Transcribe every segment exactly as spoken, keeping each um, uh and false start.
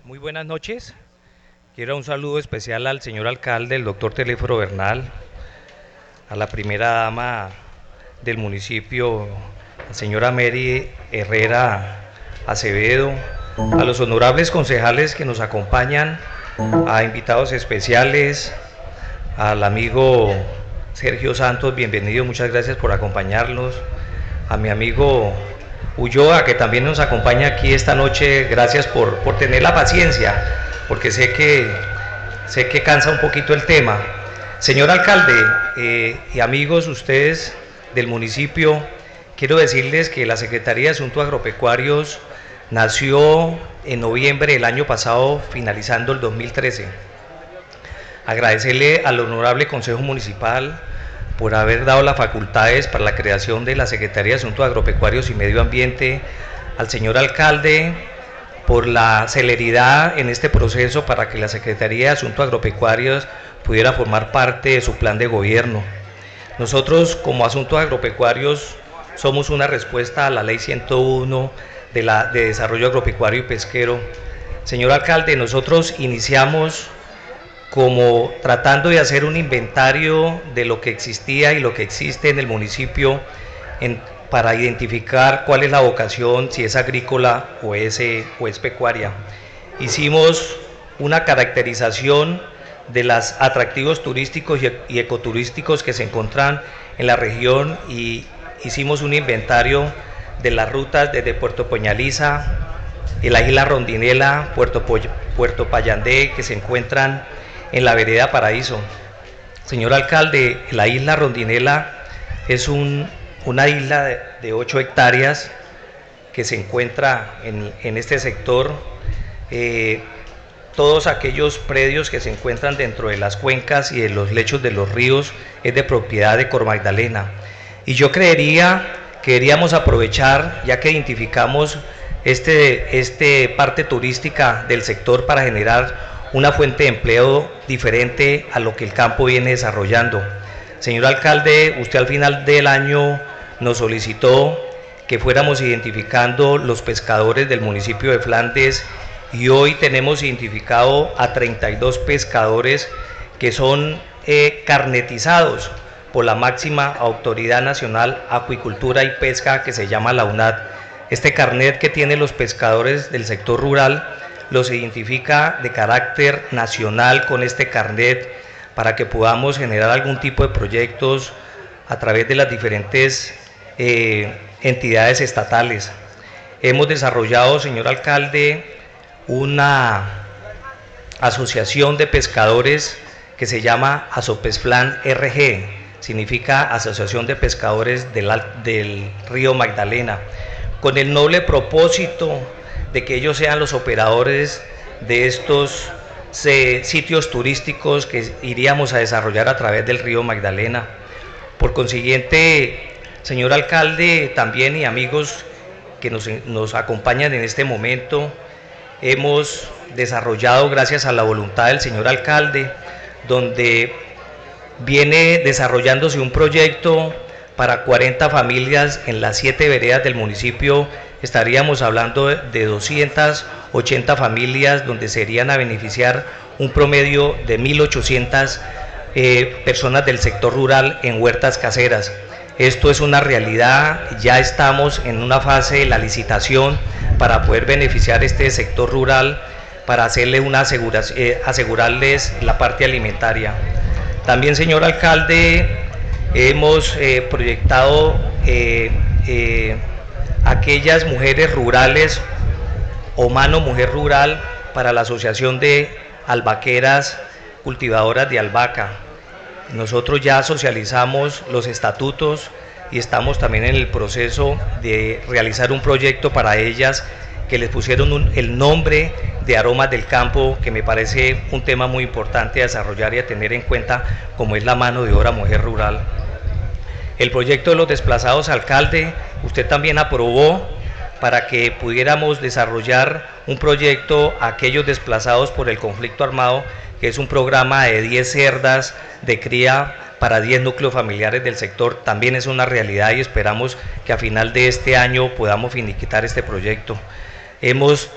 Muy buenas noches. Quiero un saludo especial al señor alcalde, el doctor Telésforo Bernal, a la primera dama del municipio, la señora Mary Herrera Acevedo, a los honorables concejales que nos acompañan, a invitados especiales, al amigo Sergio Santos, bienvenido, muchas gracias por acompañarnos, a mi amigo Ulloa, que también nos acompaña aquí esta noche, gracias por, por tener la paciencia, porque sé que, sé que cansa un poquito el tema. Señor alcalde eh, y amigos, ustedes del municipio, quiero decirles que la Secretaría de Asuntos Agropecuarios nació en noviembre del año pasado, finalizando el dos mil trece. Agradecerle al honorable Consejo Municipal por haber dado las facultades para la creación de la Secretaría de Asuntos Agropecuarios y Medio Ambiente, al señor alcalde por la celeridad en este proceso para que la Secretaría de Asuntos Agropecuarios pudiera formar parte de su plan de gobierno. Nosotros como Asuntos Agropecuarios somos una respuesta a la Ley ciento uno de, la, de Desarrollo Agropecuario y Pesquero. Señor alcalde, nosotros iniciamos como tratando de hacer un inventario de lo que existía y lo que existe en el municipio en, para identificar cuál es la vocación, si es agrícola o es, o es pecuaria. Hicimos una caracterización de los atractivos turísticos y, y ecoturísticos que se encuentran en la región y hicimos un inventario de las rutas desde Puerto Peñaliza, la isla Rondinela, Puerto, Puerto Payandé, que se encuentran en la vereda Paraíso. Señor alcalde, la isla Rondinela es un, una isla de, de ocho hectáreas que se encuentra en, en este sector. Eh, todos aquellos predios que se encuentran dentro de las cuencas y de los lechos de los ríos es de propiedad de Cor Magdalena. Y yo creería que deberíamos aprovechar, ya que identificamos este, este parte turística del sector para generar una fuente de empleo diferente a lo que el campo viene desarrollando. Señor alcalde, usted al final del año nos solicitó que fuéramos identificando los pescadores del municipio de Flandes y hoy tenemos identificado a treinta y dos pescadores que son eh, carnetizados por la máxima Autoridad Nacional Acuicultura y Pesca, que se llama la UNAD. Este carnet que tienen los pescadores del sector rural los identifica de carácter nacional con este carnet para que podamos generar algún tipo de proyectos a través de las diferentes eh, entidades estatales. Hemos desarrollado, señor alcalde, una asociación de pescadores que se llama Asopesflan R G, significa Asociación de Pescadores del, del Río Magdalena, con el noble propósito de que ellos sean los operadores de estos eh, sitios turísticos que iríamos a desarrollar a través del río Magdalena. Por consiguiente, señor alcalde, también y amigos que nos, nos acompañan en este momento, hemos desarrollado, gracias a la voluntad del señor alcalde, donde viene desarrollándose un proyecto para cuarenta familias en las siete veredas del municipio. Estaríamos hablando de doscientas ochenta familias donde se irían a beneficiar un promedio de mil ochocientas eh, personas del sector rural en huertas caseras. Esto es una realidad, ya estamos en una fase de la licitación para poder beneficiar este sector rural, para hacerle una asegura, eh, asegurarles la parte alimentaria. También, señor alcalde, hemos eh, proyectado eh, eh, aquellas mujeres rurales o mano mujer rural para la Asociación de Albaqueras Cultivadoras de Albahaca. Nosotros ya socializamos los estatutos y estamos también en el proceso de realizar un proyecto para ellas que les pusieron un, el nombre de Aromas del Campo, que me parece un tema muy importante a desarrollar y a tener en cuenta, como es la mano de obra mujer rural. El proyecto de los desplazados, alcalde, usted también aprobó para que pudiéramos desarrollar un proyecto a aquellos desplazados por el conflicto armado, que es un programa de diez cerdas de cría para diez núcleos familiares del sector. También es una realidad y esperamos que a final de este año podamos finiquitar este proyecto. Hemos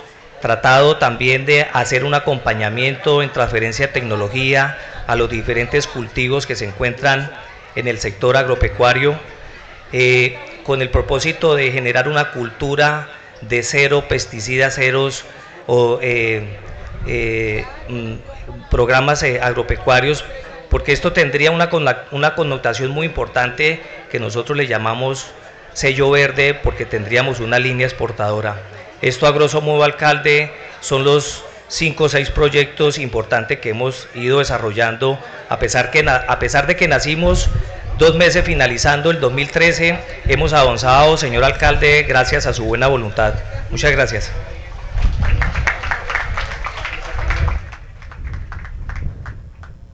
tratado también de hacer un acompañamiento en transferencia de tecnología a los diferentes cultivos que se encuentran en el sector agropecuario, eh, con el propósito de generar una cultura de cero pesticidas, ceros o eh, eh, programas eh, agropecuarios, porque esto tendría una, una connotación muy importante que nosotros le llamamos sello verde, porque tendríamos una línea exportadora. Esto, a grosso modo, alcalde, son los cinco o seis proyectos importantes que hemos ido desarrollando, a pesar, que, a pesar de que nacimos dos meses finalizando el dos mil trece, hemos avanzado, señor alcalde, gracias a su buena voluntad. Muchas gracias.